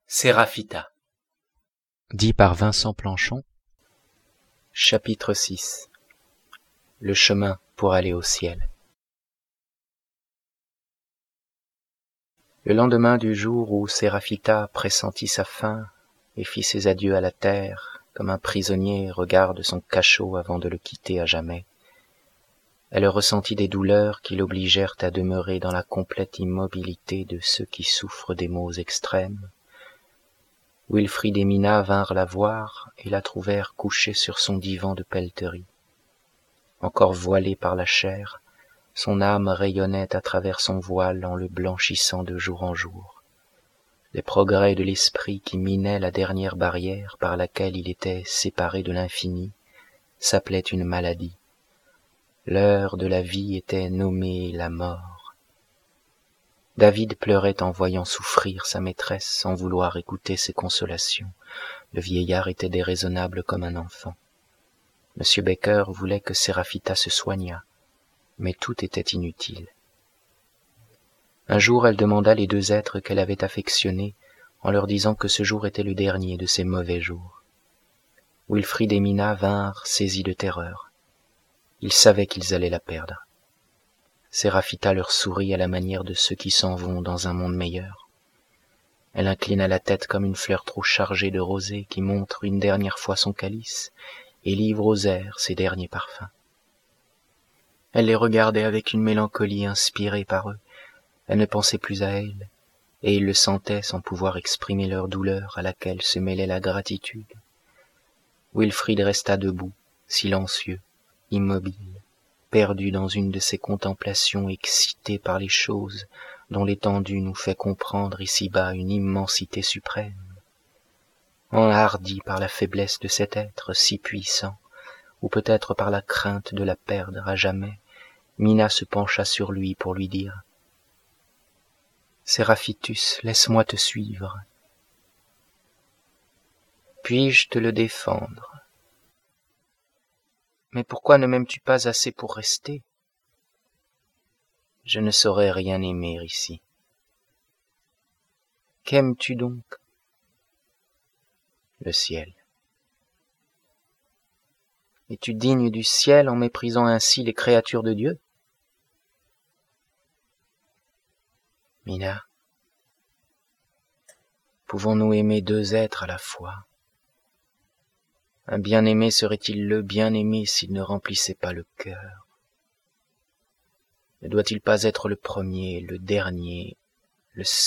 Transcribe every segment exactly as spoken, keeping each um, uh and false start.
Séraphita. Dit par Vincent Planchon. Chapitre six. Le chemin pour aller au ciel. Le lendemain du jour où Séraphita pressentit sa fin et fit ses adieux à la terre, comme un prisonnier regarde son cachot avant de le quitter à jamais, elle ressentit des douleurs qui l'obligèrent à demeurer dans la complète immobilité de ceux qui souffrent des maux extrêmes. Wilfrid et Mina vinrent la voir et la trouvèrent couchée sur son divan de pelleterie. Encore voilée par la chair, son âme rayonnait à travers son voile en le blanchissant de jour en jour. Les progrès de l'esprit qui minaient la dernière barrière par laquelle il était séparé de l'infini s'appelait une maladie. L'heure de la vie était nommée la mort. David pleurait en voyant souffrir sa maîtresse sans vouloir écouter ses consolations. Le vieillard était déraisonnable comme un enfant. Monsieur Baker voulait que Séraphita se soignât, mais tout était inutile. Un jour, elle demanda les deux êtres qu'elle avait affectionnés en leur disant que ce jour était le dernier de ses mauvais jours. Wilfrid et Mina vinrent saisis de terreur. Ils savaient qu'ils allaient la perdre. Séraphita leur sourit à la manière de ceux qui s'en vont dans un monde meilleur. Elle inclina la tête comme une fleur trop chargée de rosée qui montre une dernière fois son calice et livre aux airs ses derniers parfums. Elle les regardait avec une mélancolie inspirée par eux. Elle ne pensait plus à elle, et ils le sentaient sans pouvoir exprimer leur douleur à laquelle se mêlait la gratitude. Wilfrid resta debout, silencieux, immobile, perdu dans une de ces contemplations excitées par les choses dont l'étendue nous fait comprendre ici-bas une immensité suprême. Enhardi par la faiblesse de cet être si puissant, ou peut-être par la crainte de la perdre à jamais, Mina se pencha sur lui pour lui dire « Séraphitus, laisse-moi te suivre. Puis-je te le défendre ? Mais pourquoi ne m'aimes-tu pas assez pour rester ? Je ne saurais rien aimer ici. Qu'aimes-tu donc ? Le ciel. Es-tu digne du ciel en méprisant ainsi les créatures de Dieu ? Mina, pouvons-nous aimer deux êtres à la fois ? Un bien-aimé serait-il le bien-aimé s'il ne remplissait pas le cœur ? Ne doit-il pas être le premier, le dernier, le seul ?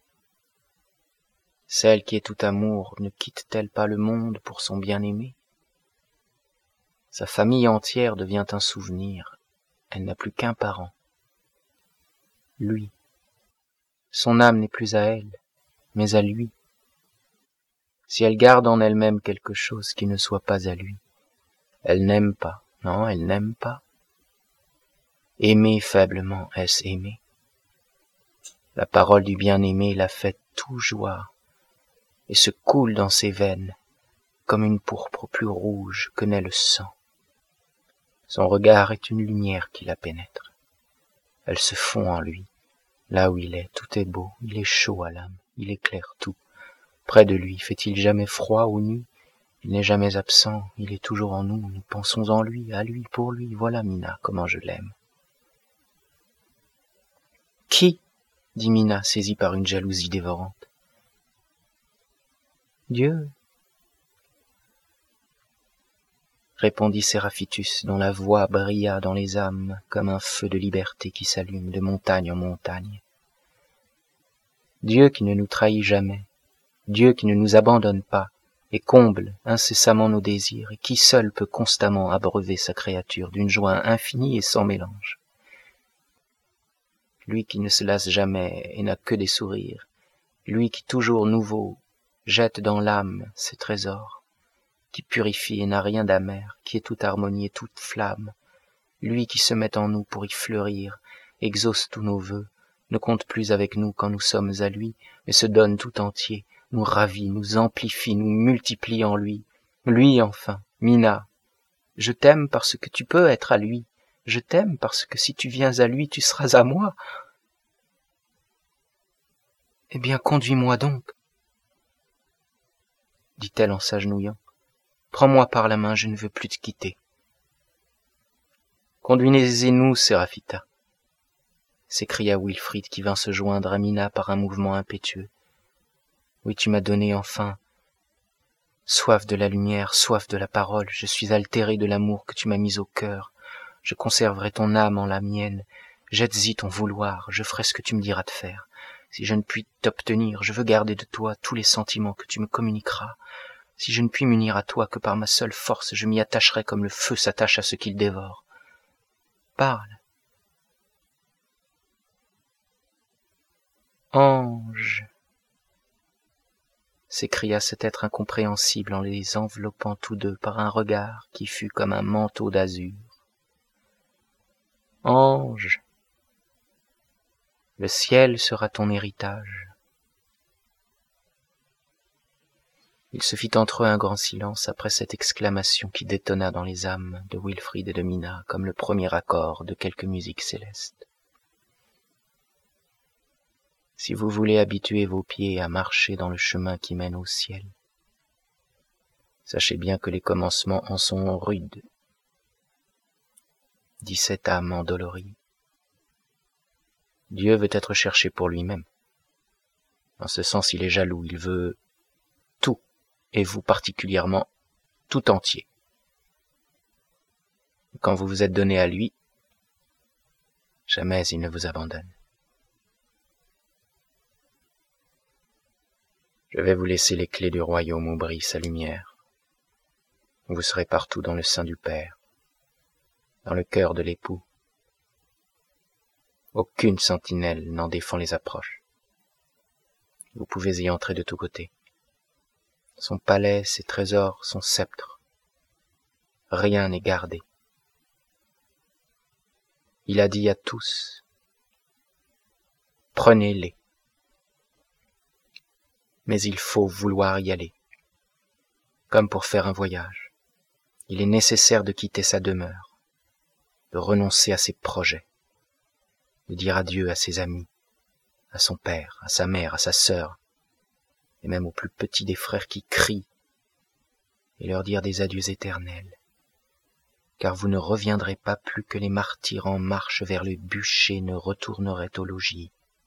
Celle qui est tout amour ne quitte-t-elle pas le monde pour son bien-aimé ? Sa famille entière devient un souvenir, elle n'a plus qu'un parent. Lui. Son âme n'est plus à elle, mais à lui. Si elle garde en elle-même quelque chose qui ne soit pas à lui, elle n'aime pas, non, elle n'aime pas. Aimer faiblement, est-ce aimer ? La parole du bien-aimé la fait tout joie et se coule dans ses veines comme une pourpre plus rouge que n'est le sang. Son regard est une lumière qui la pénètre. Elle se fond en lui. Là où il est, tout est beau, il est chaud à l'âme, il éclaire tout. Près de lui, fait-il jamais froid ou nuit ? Il n'est jamais absent, il est toujours en nous, nous pensons en lui, à lui, pour lui. Voilà Mina, comment je l'aime. Qui ? dit Mina, saisie par une jalousie dévorante. Dieu, répondit Séraphitus, dont la voix brilla dans les âmes comme un feu de liberté qui s'allume de montagne en montagne. Dieu qui ne nous trahit jamais, Dieu qui ne nous abandonne pas et comble incessamment nos désirs, et qui seul peut constamment abreuver sa créature d'une joie infinie et sans mélange. Lui qui ne se lasse jamais et n'a que des sourires, lui qui toujours nouveau jette dans l'âme ses trésors, qui purifie et n'a rien d'amer, qui est toute harmonie et toute flamme, lui qui se met en nous pour y fleurir, exauce tous nos vœux, ne compte plus avec nous quand nous sommes à lui, mais se donne tout entier, nous ravit, nous amplifie, nous multiplie en lui. Lui enfin, Mina, je t'aime parce que tu peux être à lui, je t'aime parce que si tu viens à lui, tu seras à moi. Eh bien, conduis-moi donc. dit-elle en s'agenouillant. Prends-moi par la main, je ne veux plus te quitter. Conduisez-nous, Séraphita, s'écria Wilfrid qui vint se joindre à Mina par un mouvement impétueux. Oui, tu m'as donné enfin soif de la lumière, soif de la parole, je suis altéré de l'amour que tu m'as mis au cœur. Je conserverai ton âme en la mienne, jette-y ton vouloir, je ferai ce que tu me diras de faire. Si je ne puis t'obtenir, je veux garder de toi tous les sentiments que tu me communiqueras. Si je ne puis m'unir à toi que par ma seule force, je m'y attacherai comme le feu s'attache à ce qu'il dévore. Parle. Ange, s'écria cet être incompréhensible en les enveloppant tous deux par un regard qui fut comme un manteau d'azur. Ange, le ciel sera ton héritage. Il se fit entre eux un grand silence après cette exclamation qui détonna dans les âmes de Wilfrid et de Mina comme le premier accord de quelque musique céleste. Si vous voulez habituer vos pieds à marcher dans le chemin qui mène au ciel, sachez bien que les commencements en sont rudes, dit cette âme endolorie. Dieu veut être cherché pour lui-même. En ce sens, il est jaloux, il veut tout, et vous particulièrement tout entier. Quand vous vous êtes donné à lui, jamais il ne vous abandonne. Je vais vous laisser les clés du royaume où brille sa lumière. Vous serez partout dans le sein du Père, dans le cœur de l'époux. Aucune sentinelle n'en défend les approches. Vous pouvez y entrer de tous côtés. Son palais, ses trésors, son sceptre, rien n'est gardé. Il a dit à tous, prenez-les. Mais il faut vouloir y aller, comme pour faire un voyage. Il est nécessaire de quitter sa demeure, de renoncer à ses projets, de dire adieu à ses amis, à son père, à sa mère, à sa sœur, et même aux plus petits des frères qui crient, et leur dire des adieux éternels, car vous ne reviendrez pas plus que les martyrs en marche vers le bûcher ne retourneraient au logis.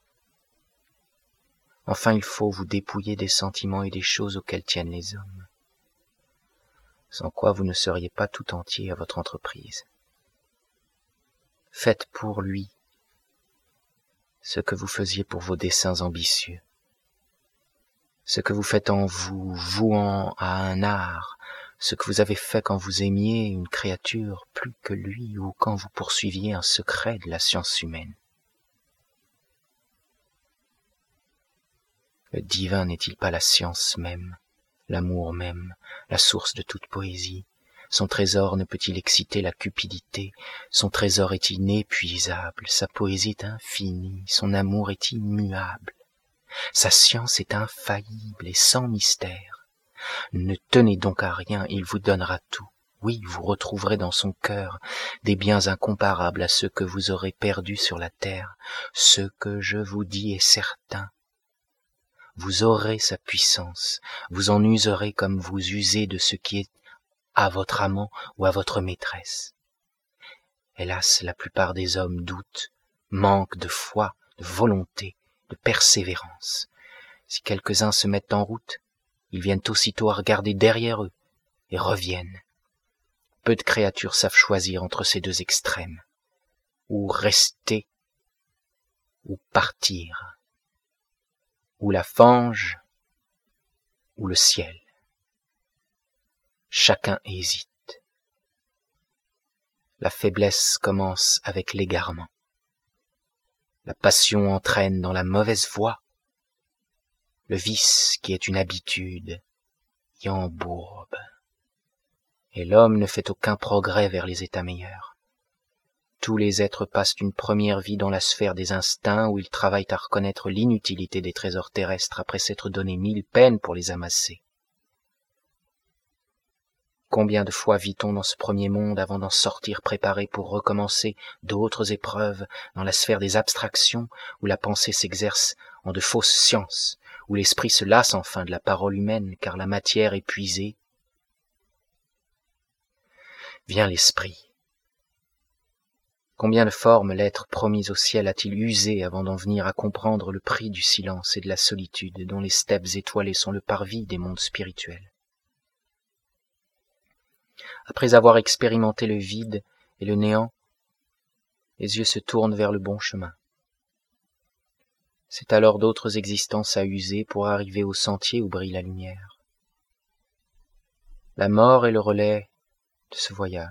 Enfin, il faut vous dépouiller des sentiments et des choses auxquels tiennent les hommes, sans quoi vous ne seriez pas tout entier à votre entreprise. Faites pour lui ce que vous faisiez pour vos desseins ambitieux, ce que vous faites en vous vouant à un art, ce que vous avez fait quand vous aimiez une créature plus que lui ou quand vous poursuiviez un secret de la science humaine. Le divin n'est-il pas la science même, l'amour même, la source de toute poésie? Son trésor ne peut-il exciter la cupidité? Son trésor est inépuisable, sa poésie est infinie, son amour est immuable, sa science est infaillible et sans mystère. Ne tenez donc à rien, il vous donnera tout. Oui, vous retrouverez dans son cœur des biens incomparables à ceux que vous aurez perdus sur la terre. Ce que je vous dis est certain. Vous aurez sa puissance, vous en userez comme vous usez de ce qui est à votre amant ou à votre maîtresse. Hélas, la plupart des hommes doutent, manquent de foi, de volonté, de persévérance. Si quelques-uns se mettent en route, ils viennent aussitôt à regarder derrière eux et reviennent. Peu de créatures savent choisir entre ces deux extrêmes, ou rester, ou partir. Ou la fange, ou le ciel. Chacun hésite. La faiblesse commence avec l'égarement. La passion entraîne dans la mauvaise voie. Le vice, qui est une habitude, y embourbe. Et l'homme ne fait aucun progrès vers les états meilleurs. Tous les êtres passent une première vie dans la sphère des instincts où ils travaillent à reconnaître l'inutilité des trésors terrestres après s'être donné mille peines pour les amasser. Combien de fois vit-on dans ce premier monde avant d'en sortir préparé pour recommencer d'autres épreuves dans la sphère des abstractions où la pensée s'exerce en de fausses sciences, où l'esprit se lasse enfin de la parole humaine, car la matière épuisée. Vient l'esprit. Combien de formes l'être promis au ciel a-t-il usé avant d'en venir à comprendre le prix du silence et de la solitude dont les steppes étoilées sont le parvis des mondes spirituels. Après avoir expérimenté le vide et le néant, les yeux se tournent vers le bon chemin. C'est alors d'autres existences à user pour arriver au sentier où brille la lumière. La mort est le relais de ce voyage.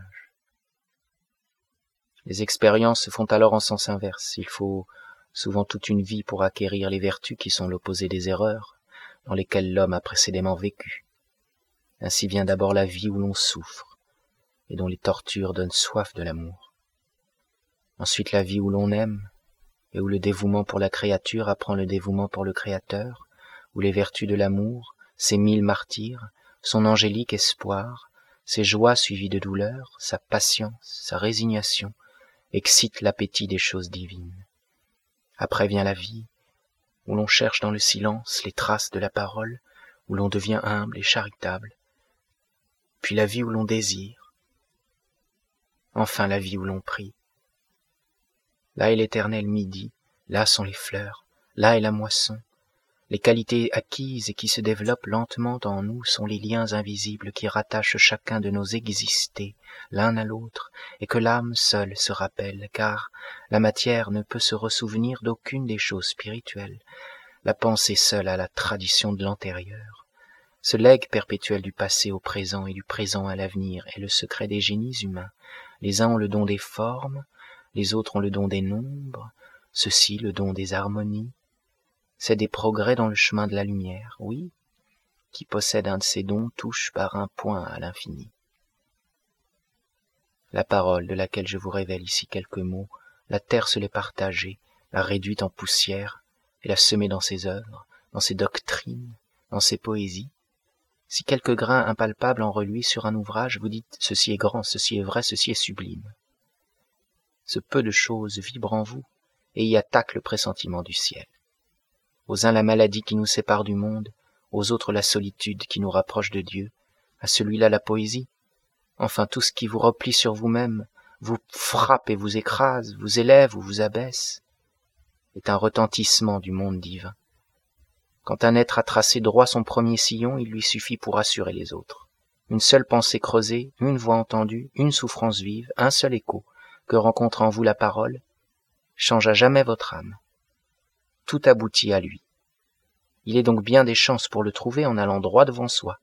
Les expériences se font alors en sens inverse. Il faut souvent toute une vie pour acquérir les vertus qui sont l'opposé des erreurs, dans lesquelles l'homme a précédemment vécu. Ainsi vient d'abord la vie où l'on souffre, et dont les tortures donnent soif de l'amour. Ensuite la vie où l'on aime, et où le dévouement pour la créature apprend le dévouement pour le Créateur, où les vertus de l'amour, ses mille martyrs, son angélique espoir, ses joies suivies de douleur, sa patience, sa résignation, excite l'appétit des choses divines. Après vient la vie, où l'on cherche dans le silence les traces de la parole, où l'on devient humble et charitable. Puis la vie où l'on désire. Enfin la vie où l'on prie. Là est l'éternel midi, là sont les fleurs, là est la moisson. Les qualités acquises et qui se développent lentement en nous sont les liens invisibles qui rattachent chacun de nos existés l'un à l'autre et que l'âme seule se rappelle, car la matière ne peut se ressouvenir d'aucune des choses spirituelles. La pensée seule a la tradition de l'antérieur. Ce legs perpétuel du passé au présent et du présent à l'avenir est le secret des génies humains. Les uns ont le don des formes, les autres ont le don des nombres, ceux-ci le don des harmonies. C'est des progrès dans le chemin de la lumière, oui. Qui possède un de ces dons touche par un point à l'infini. La parole de laquelle je vous révèle ici quelques mots, la terre se l'est partagée, l'a réduite en poussière, et l'a semée dans ses œuvres, dans ses doctrines, dans ses poésies. Si quelques grains impalpables en reluisent sur un ouvrage, vous dites « ceci est grand, ceci est vrai, ceci est sublime ». Ce peu de choses vibre en vous et y attaque le pressentiment du ciel. Aux uns la maladie qui nous sépare du monde, aux autres la solitude qui nous rapproche de Dieu, à celui-là la poésie. Enfin tout ce qui vous replie sur vous-même, vous frappe et vous écrase, vous élève ou vous abaisse, est un retentissement du monde divin. Quand un être a tracé droit son premier sillon, il lui suffit pour assurer les autres. Une seule pensée creusée, une voix entendue, une souffrance vive, un seul écho, que rencontre en vous la parole, change à jamais votre âme. Tout aboutit à lui. Il est donc bien des chances pour le trouver en allant droit devant soi.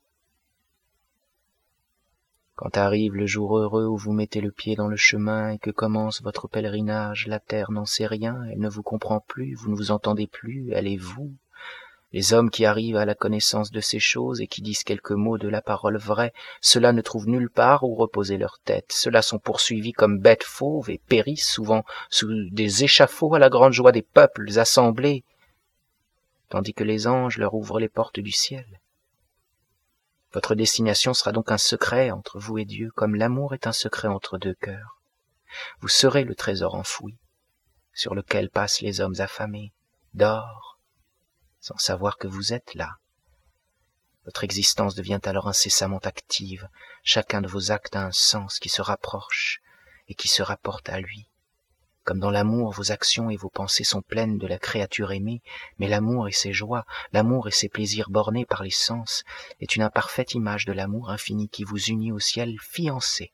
Quand arrive le jour heureux où vous mettez le pied dans le chemin et que commence votre pèlerinage, la terre n'en sait rien, elle ne vous comprend plus, vous ne vous entendez plus, elle est vous. Les hommes qui arrivent à la connaissance de ces choses et qui disent quelques mots de la parole vraie, ceux-là ne trouvent nulle part où reposer leur tête. Ceux-là sont poursuivis comme bêtes fauves et périssent souvent sous des échafauds à la grande joie des peuples assemblés, tandis que les anges leur ouvrent les portes du ciel. Votre destination sera donc un secret entre vous et Dieu, comme l'amour est un secret entre deux cœurs. Vous serez le trésor enfoui, sur lequel passent les hommes affamés, d'or, sans savoir que vous êtes là. Votre existence devient alors incessamment active, chacun de vos actes a un sens qui se rapproche et qui se rapporte à lui. Comme dans l'amour, vos actions et vos pensées sont pleines de la créature aimée, mais l'amour et ses joies, l'amour et ses plaisirs bornés par les sens, est une imparfaite image de l'amour infini qui vous unit au ciel fiancé.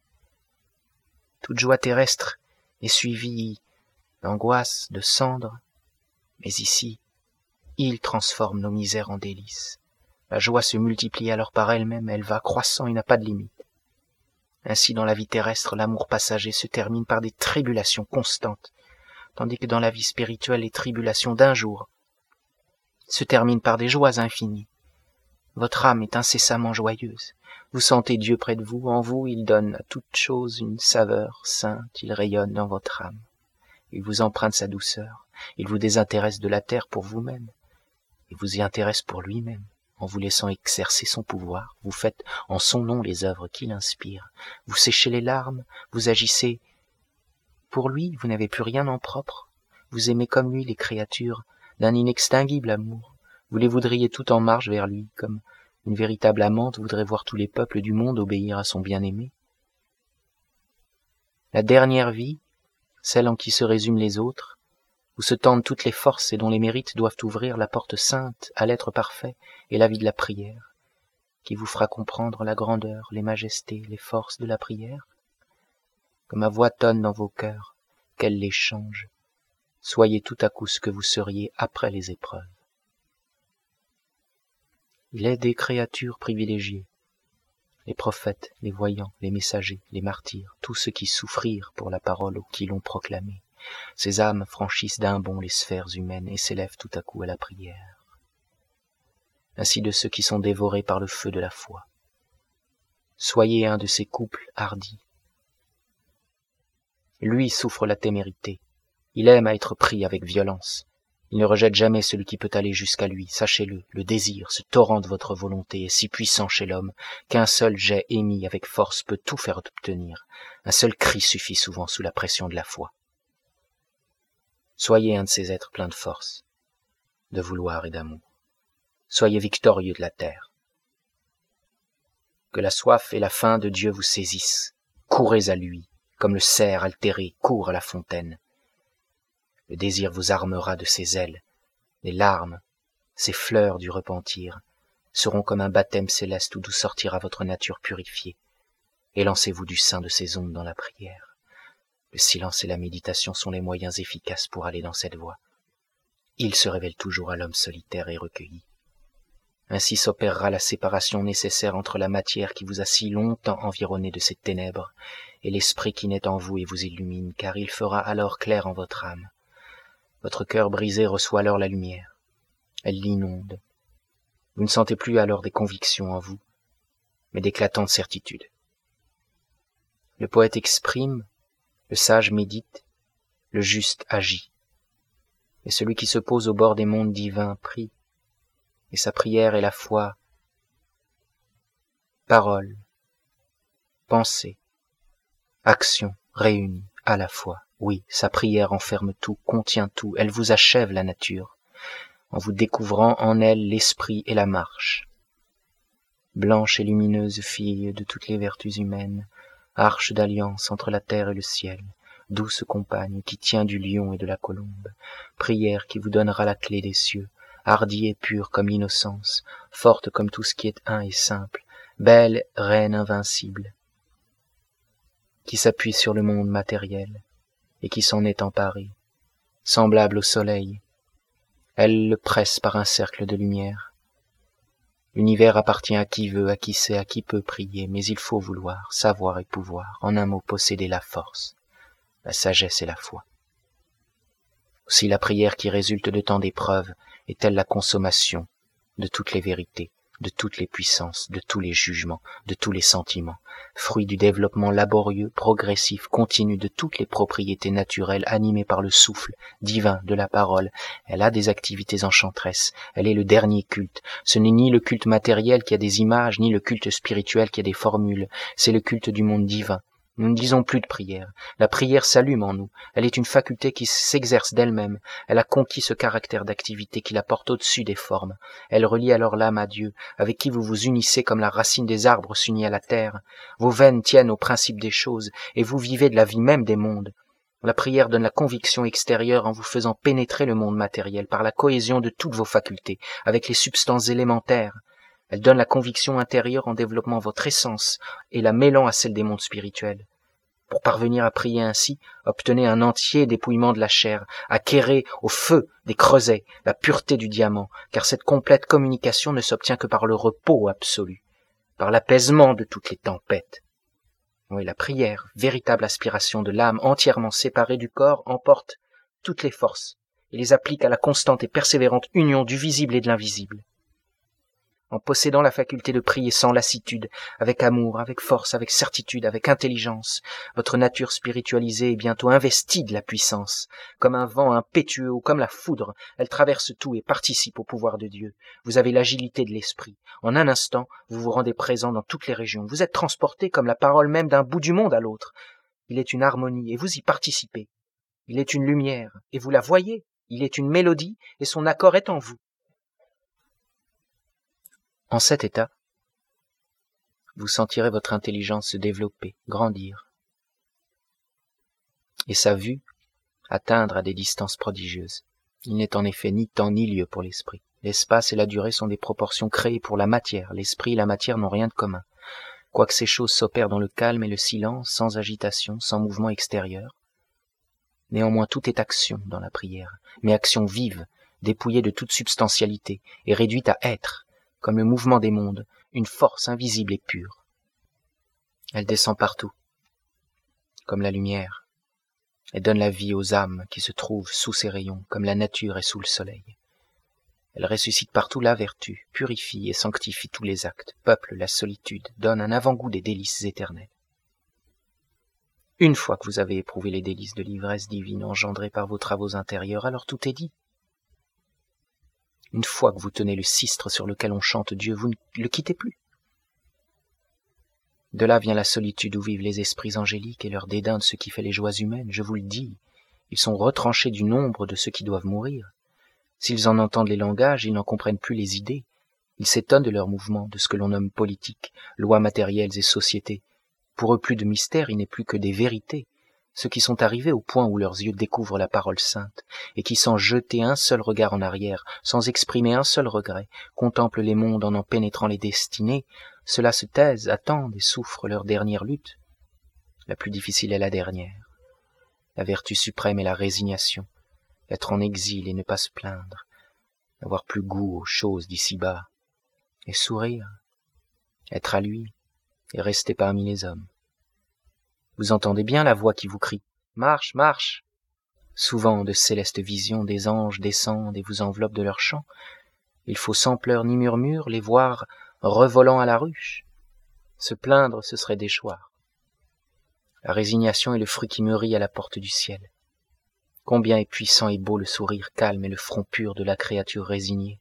Toute joie terrestre est suivie d'angoisse, de cendre, mais ici, il transforme nos misères en délices. La joie se multiplie alors par elle-même, elle va croissant et n'a pas de limite. Ainsi, dans la vie terrestre, l'amour passager se termine par des tribulations constantes, tandis que dans la vie spirituelle, les tribulations d'un jour se terminent par des joies infinies. Votre âme est incessamment joyeuse. Vous sentez Dieu près de vous, en vous, il donne à toute chose une saveur sainte, il rayonne dans votre âme. Il vous emprunte sa douceur, il vous désintéresse de la terre pour vous-même. Il vous y intéresse pour lui-même, en vous laissant exercer son pouvoir. Vous faites en son nom les œuvres qu'il inspire. Vous séchez les larmes, vous agissez. Pour lui, vous n'avez plus rien en propre. Vous aimez comme lui les créatures d'un inextinguible amour. Vous les voudriez toutes en marche vers lui, comme une véritable amante voudrait voir tous les peuples du monde obéir à son bien-aimé. La dernière vie, celle en qui se résument les autres, où se tendent toutes les forces et dont les mérites doivent ouvrir la porte sainte à l'être parfait et la vie de la prière, qui vous fera comprendre la grandeur, les majestés, les forces de la prière. Que ma voix tonne dans vos cœurs, qu'elle les change. Soyez tout à coup ce que vous seriez après les épreuves. Il est des créatures privilégiées, les prophètes, les voyants, les messagers, les martyrs, tous ceux qui souffrirent pour la parole ou qui l'ont proclamée. Ces âmes franchissent d'un bond les sphères humaines et s'élèvent tout à coup à la prière. Ainsi de ceux qui sont dévorés par le feu de la foi. Soyez un de ces couples hardis. Lui souffre la témérité. Il aime à être pris avec violence. Il ne rejette jamais celui qui peut aller jusqu'à lui. Sachez-le, le désir, ce torrent de votre volonté, est si puissant chez l'homme qu'un seul jet émis avec force peut tout faire obtenir. Un seul cri suffit souvent sous la pression de la foi. Soyez un de ces êtres pleins de force, de vouloir et d'amour. Soyez victorieux de la terre. Que la soif et la faim de Dieu vous saisissent. Courez à lui, comme le cerf altéré court à la fontaine. Le désir vous armera de ses ailes. Les larmes, ces fleurs du repentir, seront comme un baptême céleste d'où sortira votre nature purifiée. Élancez-vous du sein de ces ondes dans la prière. Le silence et la méditation sont les moyens efficaces pour aller dans cette voie. Il se révèle toujours à l'homme solitaire et recueilli. Ainsi s'opérera la séparation nécessaire entre la matière qui vous a si longtemps environné de ses ténèbres et l'esprit qui naît en vous et vous illumine, car il fera alors clair en votre âme. Votre cœur brisé reçoit alors la lumière. Elle l'inonde. Vous ne sentez plus alors des convictions en vous, mais d'éclatantes certitudes. Le poète exprime, le sage médite, le juste agit. Et celui qui se pose au bord des mondes divins prie, et sa prière est la foi, parole, pensée, action réunie à la fois. Oui, sa prière enferme tout, contient tout, elle vous achève la nature, en vous découvrant en elle l'esprit et la marche. Blanche et lumineuse fille de toutes les vertus humaines, arche d'alliance entre la terre et le ciel, douce compagne qui tient du lion et de la colombe, prière qui vous donnera la clé des cieux, hardie et pure comme l'innocence, forte comme tout ce qui est un et simple, belle reine invincible, qui s'appuie sur le monde matériel, et qui s'en est emparée, semblable au soleil. Elle le presse par un cercle de lumière. L'univers appartient à qui veut, à qui sait, à qui peut prier, mais il faut vouloir, savoir et pouvoir, en un mot posséder la force, la sagesse et la foi. Aussi la prière qui résulte de tant d'épreuves est-elle la consommation de toutes les vérités, de toutes les puissances, de tous les jugements, de tous les sentiments, fruit du développement laborieux, progressif, continu de toutes les propriétés naturelles animées par le souffle divin de la parole. Elle a des activités enchanteresses, elle est le dernier culte. Ce n'est ni le culte matériel qui a des images, ni le culte spirituel qui a des formules, c'est le culte du monde divin. Nous ne disons plus de prière. La prière s'allume en nous. Elle est une faculté qui s'exerce d'elle-même. Elle a conquis ce caractère d'activité qui la porte au-dessus des formes. Elle relie alors l'âme à Dieu, avec qui vous vous unissez comme la racine des arbres s'unit à la terre. Vos veines tiennent au principe des choses, et vous vivez de la vie même des mondes. La prière donne la conviction extérieure en vous faisant pénétrer le monde matériel par la cohésion de toutes vos facultés, avec les substances élémentaires. Elle donne la conviction intérieure en développant votre essence et la mêlant à celle des mondes spirituels. Pour parvenir à prier ainsi, obtenez un entier dépouillement de la chair, acquérez au feu des creusets la pureté du diamant, car cette complète communication ne s'obtient que par le repos absolu, par l'apaisement de toutes les tempêtes. Oui, la prière, véritable aspiration de l'âme entièrement séparée du corps, emporte toutes les forces et les applique à la constante et persévérante union du visible et de l'invisible. En possédant la faculté de prier sans lassitude, avec amour, avec force, avec certitude, avec intelligence, votre nature spiritualisée est bientôt investie de la puissance. Comme un vent impétueux ou comme la foudre, elle traverse tout et participe au pouvoir de Dieu. Vous avez l'agilité de l'esprit. En un instant, vous vous rendez présent dans toutes les régions. Vous êtes transporté comme la parole même d'un bout du monde à l'autre. Il est une harmonie et vous y participez. Il est une lumière et vous la voyez. Il est une mélodie et son accord est en vous. En cet état, vous sentirez votre intelligence se développer, grandir, et sa vue atteindre à des distances prodigieuses. Il n'est en effet ni temps ni lieu pour l'esprit. L'espace et la durée sont des proportions créées pour la matière. L'esprit et la matière n'ont rien de commun. Quoique ces choses s'opèrent dans le calme et le silence, sans agitation, sans mouvement extérieur, néanmoins tout est action dans la prière, mais action vive, dépouillée de toute substantialité, et réduite à être, comme le mouvement des mondes, une force invisible et pure. Elle descend partout, comme la lumière, et donne la vie aux âmes qui se trouvent sous ses rayons, comme la nature est sous le soleil. Elle ressuscite partout la vertu, purifie et sanctifie tous les actes, peuple la solitude, donne un avant-goût des délices éternelles. Une fois que vous avez éprouvé les délices de l'ivresse divine engendrées par vos travaux intérieurs, alors tout est dit. Une fois que vous tenez le sistre sur lequel on chante Dieu, vous ne le quittez plus. De là vient la solitude où vivent les esprits angéliques et leur dédain de ce qui fait les joies humaines. Je vous le dis, ils sont retranchés du nombre de ceux qui doivent mourir. S'ils en entendent les langages, ils n'en comprennent plus les idées. Ils s'étonnent de leurs mouvements, de ce que l'on nomme politique, lois matérielles et société. Pour eux, plus de mystère, il n'est plus que des vérités. Ceux qui sont arrivés au point où leurs yeux découvrent la parole sainte, et qui, sans jeter un seul regard en arrière, sans exprimer un seul regret, contemplent les mondes en en pénétrant les destinées, ceux-là se taisent, attendent et souffrent leur dernière lutte. La plus difficile est la dernière. La vertu suprême est la résignation, être en exil et ne pas se plaindre, n'avoir plus goût aux choses d'ici-bas, et sourire, être à lui, et rester parmi les hommes. Vous entendez bien la voix qui vous crie « Marche, marche !» Souvent, de célestes visions, des anges descendent et vous enveloppent de leur chant. Il faut sans pleurs ni murmures les voir revolant à la ruche. Se plaindre, ce serait déchoir. La résignation est le fruit qui mûrit à la porte du ciel. Combien est puissant et beau le sourire calme et le front pur de la créature résignée.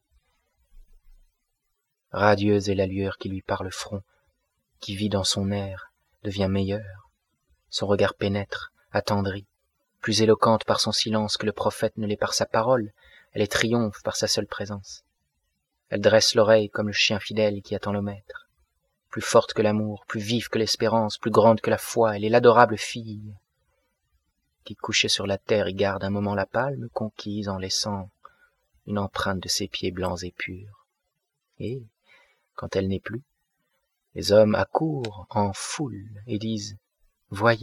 Radieuse est la lueur qui lui part le front, qui vit dans son air, devient meilleure. Son regard pénètre, attendrit, plus éloquente par son silence que le prophète ne l'est par sa parole, elle est triomphe par sa seule présence. Elle dresse l'oreille comme le chien fidèle qui attend le maître. Plus forte que l'amour, plus vive que l'espérance, plus grande que la foi, elle est l'adorable fille qui, couchée sur la terre, y garde un moment la palme conquise en laissant une empreinte de ses pieds blancs et purs. Et, quand elle n'est plus, les hommes accourent en foule et disent « Voyez !»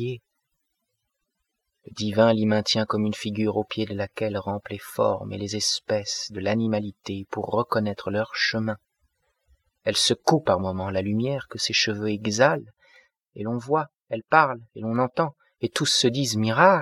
Le divin l'y maintient comme une figure au pied de laquelle rampent les formes et les espèces de l'animalité pour reconnaître leur chemin. Elle secoue par moments la lumière que ses cheveux exhalent, et l'on voit, elle parle, et l'on entend, et tous se disent « Miracle !»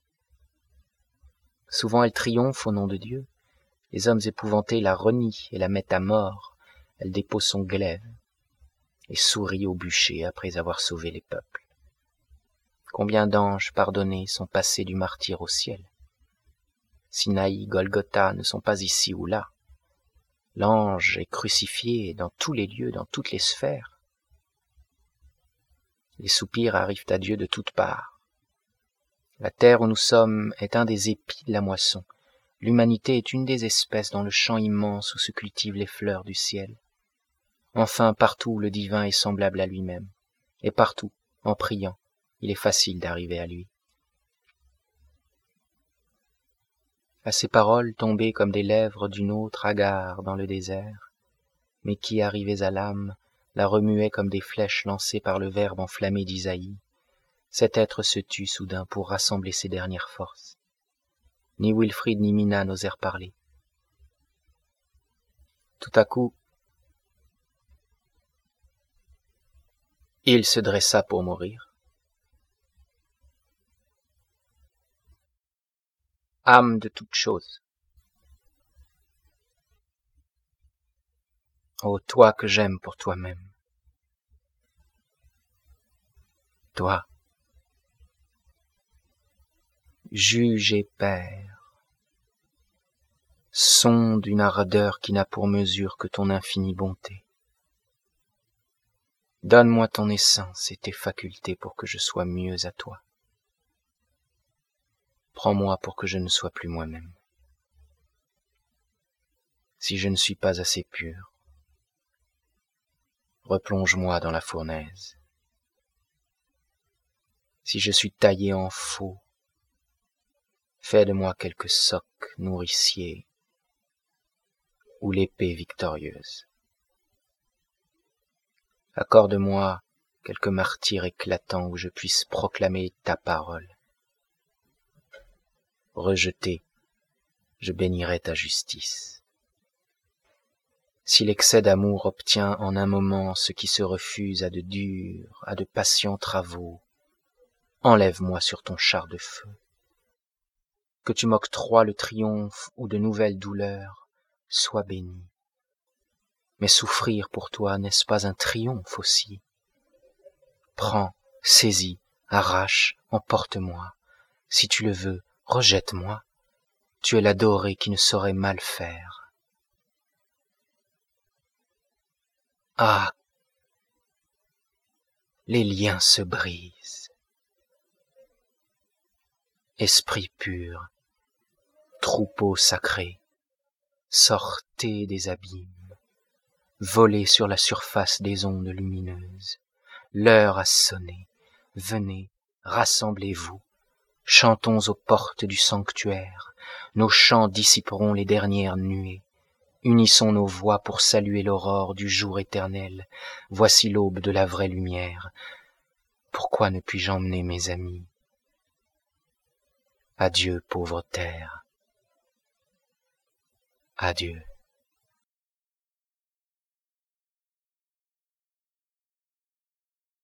Souvent elle triomphe au nom de Dieu. Les hommes épouvantés la renient et la mettent à mort. Elle dépose son glaive et sourit au bûcher après avoir sauvé les peuples. Combien d'anges pardonnés sont passés du martyre au ciel. Sinaï, Golgotha ne sont pas ici ou là. L'ange est crucifié dans tous les lieux, dans toutes les sphères. Les soupirs arrivent à Dieu de toutes parts. La terre où nous sommes est un des épis de la moisson. L'humanité est une des espèces dans le champ immense où se cultivent les fleurs du ciel. Enfin, partout, le divin est semblable à lui-même. Et partout, en priant, il est facile d'arriver à lui. À ces paroles tombées comme des lèvres d'une autre hagard dans le désert, mais qui, arrivées à l'âme, la remuaient comme des flèches lancées par le verbe enflammé d'Isaïe, cet être se tut soudain pour rassembler ses dernières forces. Ni Wilfrid ni Mina n'osèrent parler. Tout à coup, il se dressa pour mourir. Âme de toute chose. Ô toi que j'aime pour toi-même. Toi, juge et père, sonde une ardeur qui n'a pour mesure que ton infinie bonté. Donne-moi ton essence et tes facultés pour que je sois mieux à toi. Prends-moi pour que je ne sois plus moi-même. Si je ne suis pas assez pur, replonge-moi dans la fournaise. Si je suis taillé en faux, fais de moi quelque soc nourricier ou l'épée victorieuse. Accorde-moi quelque martyre éclatant où je puisse proclamer ta parole. Rejeté, je bénirai ta justice. Si l'excès d'amour obtient en un moment ce qui se refuse à de durs, à de patients travaux, enlève-moi sur ton char de feu. Que tu m'octroies le triomphe ou de nouvelles douleurs, sois béni. Mais souffrir pour toi, n'est-ce pas un triomphe aussi? Prends, saisis, arrache, emporte-moi. Si tu le veux, rejette-moi. Tu es l'adoré qui ne saurait mal faire. Ah! Les liens se brisent. Esprit pur, troupeau sacré, sortez des abîmes, volez sur la surface des ondes lumineuses. L'heure a sonné, venez, rassemblez-vous, chantons aux portes du sanctuaire, nos chants dissiperont les dernières nuées. Unissons nos voix pour saluer l'aurore du jour éternel. Voici l'aube de la vraie lumière. Pourquoi ne puis-je emmener mes amis? Adieu, pauvre terre. Adieu.